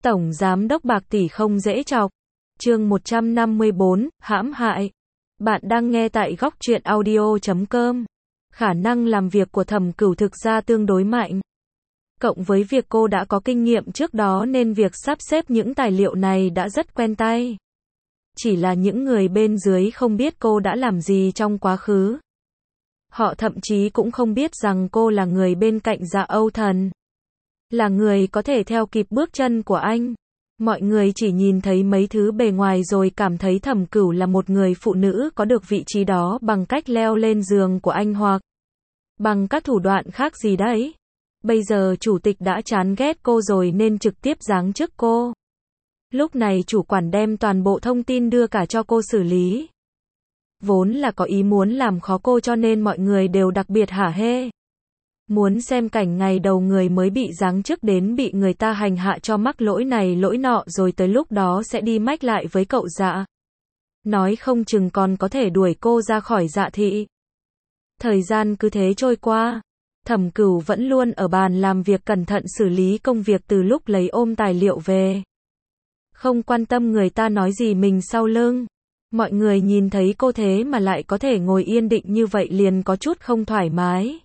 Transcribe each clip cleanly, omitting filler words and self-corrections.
Tổng giám đốc bạc tỷ không dễ chọc. Chương 154, hãm hại. Bạn đang nghe tại góc truyện audio.com. Khả năng làm việc của Thẩm Cửu thực ra tương đối mạnh. Cộng với việc cô đã có kinh nghiệm trước đó nên việc sắp xếp những tài liệu này đã rất quen tay. Chỉ là những người bên dưới không biết cô đã làm gì trong quá khứ. Họ thậm chí cũng không biết rằng cô là người bên cạnh Dạ Âu Thần. Là người có thể theo kịp bước chân của anh. Mọi người chỉ nhìn thấy mấy thứ bề ngoài rồi cảm thấy Thẩm Cửu là một người phụ nữ có được vị trí đó bằng cách leo lên giường của anh hoặc bằng các thủ đoạn khác gì đấy. Bây giờ chủ tịch đã chán ghét cô rồi nên trực tiếp giáng chức cô. Lúc này chủ quản đem toàn bộ thông tin đưa cả cho cô xử lý. Vốn là có ý muốn làm khó cô cho nên mọi người đều đặc biệt hả hê. Muốn xem cảnh ngày đầu người mới bị giáng chức đến bị người ta hành hạ cho mắc lỗi này lỗi nọ rồi tới lúc đó sẽ đi mách lại với cậu Dạ. Nói không chừng còn có thể đuổi cô ra khỏi Dạ thị. Thời gian cứ thế trôi qua. Thẩm Cửu vẫn luôn ở bàn làm việc cẩn thận xử lý công việc từ lúc lấy ôm tài liệu về. Không quan tâm người ta nói gì mình sau lưng. Mọi người nhìn thấy cô thế mà lại có thể ngồi yên định như vậy liền có chút không thoải mái.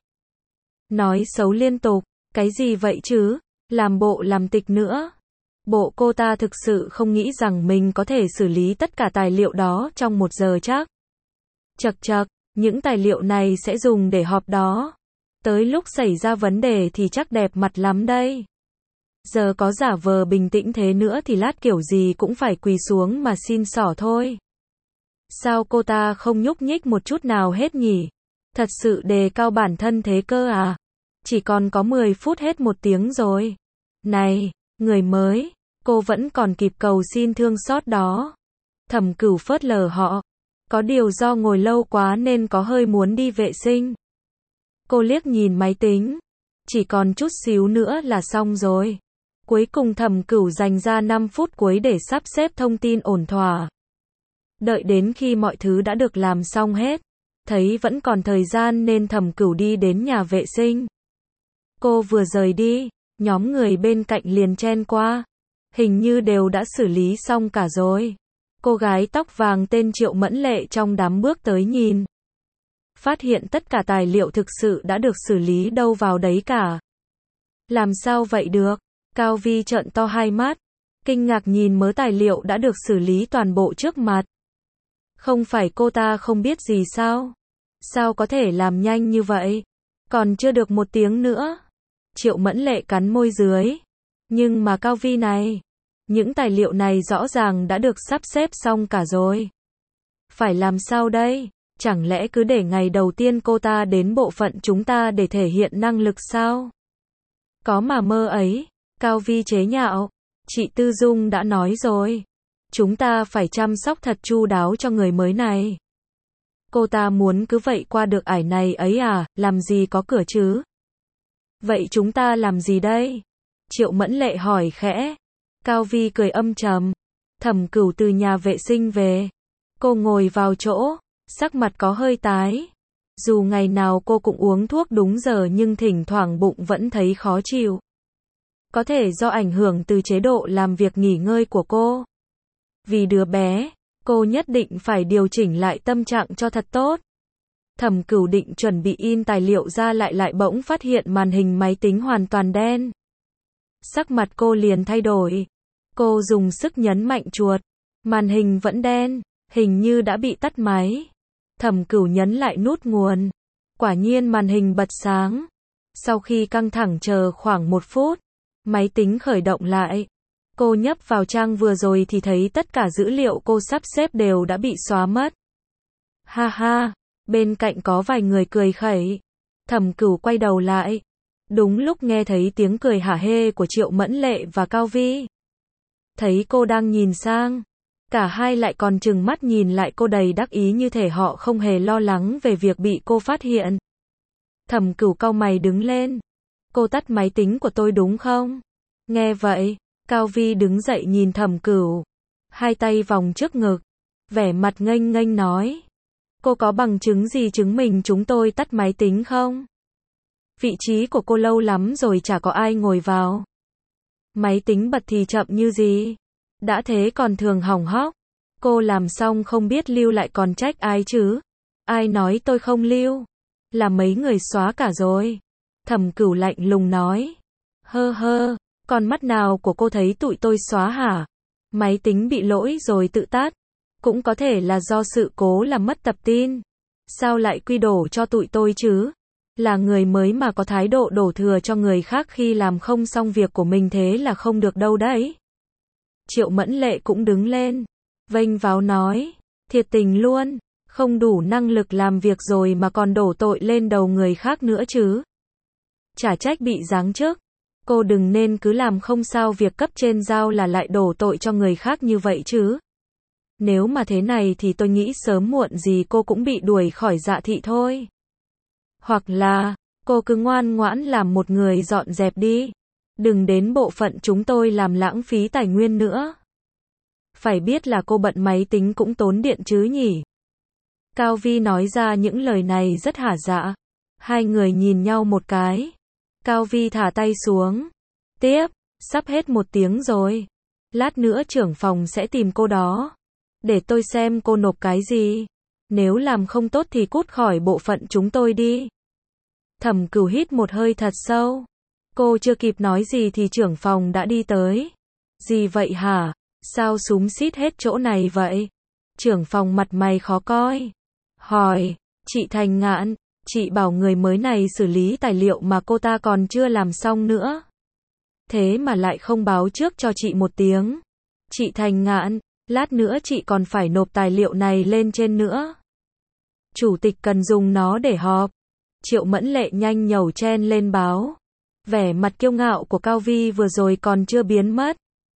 Nói xấu liên tục, cái gì vậy chứ, làm bộ làm tịch nữa. Bộ cô ta thực sự không nghĩ rằng mình có thể xử lý tất cả tài liệu đó trong 1 giờ chắc. Chậc chậc, những tài liệu này sẽ dùng để họp đó. Tới lúc xảy ra vấn đề thì chắc đẹp mặt lắm đây. Giờ có giả vờ bình tĩnh thế nữa thì lát kiểu gì cũng phải quỳ xuống mà xin xỏ thôi. Sao cô ta không nhúc nhích một chút nào hết nhỉ? Thật sự đề cao bản thân thế cơ à? Chỉ còn có 10 phút hết 1 tiếng rồi. Này, người mới, cô vẫn còn kịp cầu xin thương xót đó. Thẩm Cửu phớt lờ họ. Có điều do ngồi lâu quá nên có hơi muốn đi vệ sinh. Cô liếc nhìn máy tính. Chỉ còn chút xíu nữa là xong rồi. Cuối cùng Thẩm Cửu dành ra 5 phút cuối để sắp xếp thông tin ổn thỏa. Đợi đến khi mọi thứ đã được làm xong hết. Thấy vẫn còn thời gian nên Thẩm Cửu đi đến nhà vệ sinh. Cô vừa rời đi, nhóm người bên cạnh liền chen qua. Hình như đều đã xử lý xong cả rồi. Cô gái tóc vàng tên Triệu Mẫn Lệ trong đám bước tới nhìn. Phát hiện tất cả tài liệu thực sự đã được xử lý đâu vào đấy cả. Làm sao vậy được? Cao Vi trợn to hai mắt. Kinh ngạc nhìn mớ tài liệu đã được xử lý toàn bộ trước mặt. Không phải cô ta không biết gì sao? Sao có thể làm nhanh như vậy? Còn chưa được 1 tiếng nữa. Triệu Mẫn Lệ cắn môi dưới. Nhưng mà Cao Vi này, những tài liệu này rõ ràng đã được sắp xếp xong cả rồi. Phải làm sao đây? Chẳng lẽ cứ để ngày đầu tiên cô ta đến bộ phận chúng ta để thể hiện năng lực sao? Có mà mơ ấy. Cao Vi chế nhạo. Chị Tư Dung đã nói rồi. Chúng ta phải chăm sóc thật chu đáo cho người mới này. Cô ta muốn cứ vậy qua được ải này ấy à, làm gì có cửa chứ? Vậy chúng ta làm gì đây? Triệu Mẫn Lệ hỏi khẽ. Cao Vi cười âm trầm. Thẩm Cửu từ nhà vệ sinh về. Cô ngồi vào chỗ, sắc mặt có hơi tái. Dù ngày nào cô cũng uống thuốc đúng giờ nhưng thỉnh thoảng bụng vẫn thấy khó chịu. Có thể do ảnh hưởng từ chế độ làm việc nghỉ ngơi của cô. Vì đứa bé, cô nhất định phải điều chỉnh lại tâm trạng cho thật tốt. Thẩm Cửu định chuẩn bị in tài liệu ra lại bỗng phát hiện màn hình máy tính hoàn toàn đen. Sắc mặt cô liền thay đổi. Cô dùng sức nhấn mạnh chuột. Màn hình vẫn đen, hình như đã bị tắt máy. Thẩm Cửu nhấn lại nút nguồn. Quả nhiên màn hình bật sáng. Sau khi căng thẳng chờ khoảng 1 phút, máy tính khởi động lại. Cô nhấp vào trang vừa rồi thì thấy tất cả dữ liệu cô sắp xếp đều đã bị xóa mất. Ha ha, bên cạnh có vài người cười khẩy. Thẩm Cửu quay đầu lại. Đúng lúc nghe thấy tiếng cười hả hê của Triệu Mẫn Lệ và Cao Vi. Thấy cô đang nhìn sang. Cả hai lại còn trừng mắt nhìn lại cô đầy đắc ý như thể họ không hề lo lắng về việc bị cô phát hiện. Thẩm Cửu cau mày đứng lên. Cô tắt máy tính của tôi đúng không? Nghe vậy, Cao Vi đứng dậy nhìn Thẩm Cửu. Hai tay vòng trước ngực. Vẻ mặt nghênh nghênh nói. Cô có bằng chứng gì chứng minh chúng tôi tắt máy tính không? Vị trí của cô lâu lắm rồi chả có ai ngồi vào. Máy tính bật thì chậm như gì? Đã thế còn thường hỏng hóc. Cô làm xong không biết lưu lại còn trách ai chứ? Ai nói tôi không lưu? Là mấy người xóa cả rồi. Thẩm Cửu lạnh lùng nói. Hơ hơ, con mắt nào của cô thấy tụi tôi xóa hả? Máy tính bị lỗi rồi tự tắt. Cũng có thể là do sự cố làm mất tập tin. Sao lại quy đổ cho tụi tôi chứ? Là người mới mà có thái độ đổ thừa cho người khác khi làm không xong việc của mình thế là không được đâu đấy. Triệu Mẫn Lệ cũng đứng lên, vênh váo nói, thiệt tình luôn, không đủ năng lực làm việc rồi mà còn đổ tội lên đầu người khác nữa chứ. Chả trách bị giáng chức, cô đừng nên cứ làm không sao việc cấp trên giao là lại đổ tội cho người khác như vậy chứ. Nếu mà thế này thì tôi nghĩ sớm muộn gì cô cũng bị đuổi khỏi Dạ Thị thôi. Hoặc là, cô cứ ngoan ngoãn làm một người dọn dẹp đi. Đừng đến bộ phận chúng tôi làm lãng phí tài nguyên nữa. Phải biết là cô bận máy tính cũng tốn điện chứ nhỉ. Cao Vi nói ra những lời này rất hả dạ. Hai người nhìn nhau một cái. Cao Vi thả tay xuống. Tiếp, sắp hết 1 tiếng rồi. Lát nữa trưởng phòng sẽ tìm cô đó. Để tôi xem cô nộp cái gì. Nếu làm không tốt thì cút khỏi bộ phận chúng tôi đi. Thẩm Cửu hít một hơi thật sâu. Cô chưa kịp nói gì thì trưởng phòng đã đi tới. Gì vậy hả? Sao xúm xít hết chỗ này vậy? Trưởng phòng mặt mày khó coi. Hỏi, chị Thành Ngạn, chị bảo người mới này xử lý tài liệu mà cô ta còn chưa làm xong nữa. Thế mà lại không báo trước cho chị 1 tiếng. Chị Thành Ngạn, lát nữa chị còn phải nộp tài liệu này lên trên nữa. Chủ tịch cần dùng nó để họp. Triệu Mẫn Lệ nhanh nhẩu chen lên báo. Vẻ mặt kiêu ngạo của Cao Vi vừa rồi còn chưa biến mất.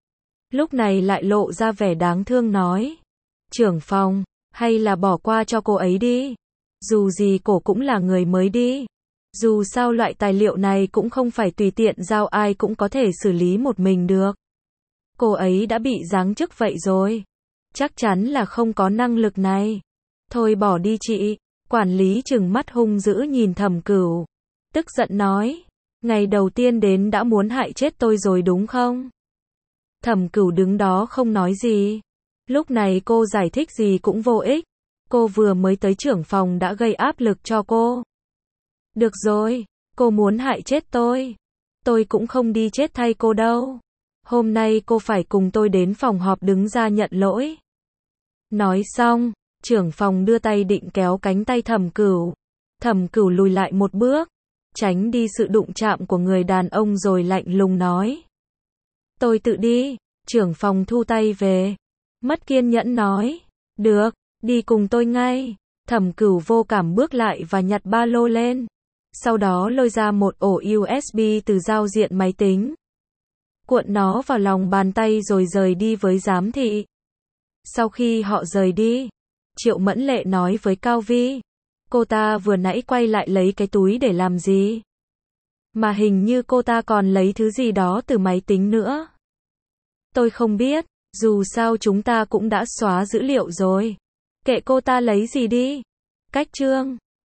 Lúc này lại lộ ra vẻ đáng thương nói. Trưởng phòng, hay là bỏ qua cho cô ấy đi. Dù gì cô cũng là người mới đi. Dù sao loại tài liệu này cũng không phải tùy tiện giao ai cũng có thể xử lý một mình được. Cô ấy đã bị giáng chức vậy rồi. Chắc chắn là không có năng lực này. Thôi bỏ đi chị. Quản lý trừng mắt hung dữ nhìn Thẩm Cửu. Tức giận nói. Ngày đầu tiên đến đã muốn hại chết tôi rồi đúng không? Thẩm Cửu đứng đó không nói gì. Lúc này cô giải thích gì cũng vô ích. Cô vừa mới tới trưởng phòng đã gây áp lực cho cô. Được rồi, cô muốn hại chết tôi. Tôi cũng không đi chết thay cô đâu. Hôm nay cô phải cùng tôi đến phòng họp đứng ra nhận lỗi. Nói xong, trưởng phòng đưa tay định kéo cánh tay Thẩm Cửu. Thẩm Cửu lùi lại một bước, tránh đi sự đụng chạm của người đàn ông rồi lạnh lùng nói. Tôi tự đi. Trưởng phòng thu tay về. Mất kiên nhẫn nói. Được, đi cùng tôi ngay. Thẩm Cửu vô cảm bước lại và nhặt ba lô lên. Sau đó lôi ra một ổ USB từ giao diện máy tính. Cuộn nó vào lòng bàn tay rồi rời đi với giám thị. Sau khi họ rời đi, Triệu Mẫn Lệ nói với Cao Vi. Cô ta vừa nãy quay lại lấy cái túi để làm gì? Mà hình như cô ta còn lấy thứ gì đó từ máy tính nữa. Tôi không biết, dù sao chúng ta cũng đã xóa dữ liệu rồi. Kệ cô ta lấy gì đi. Cách chương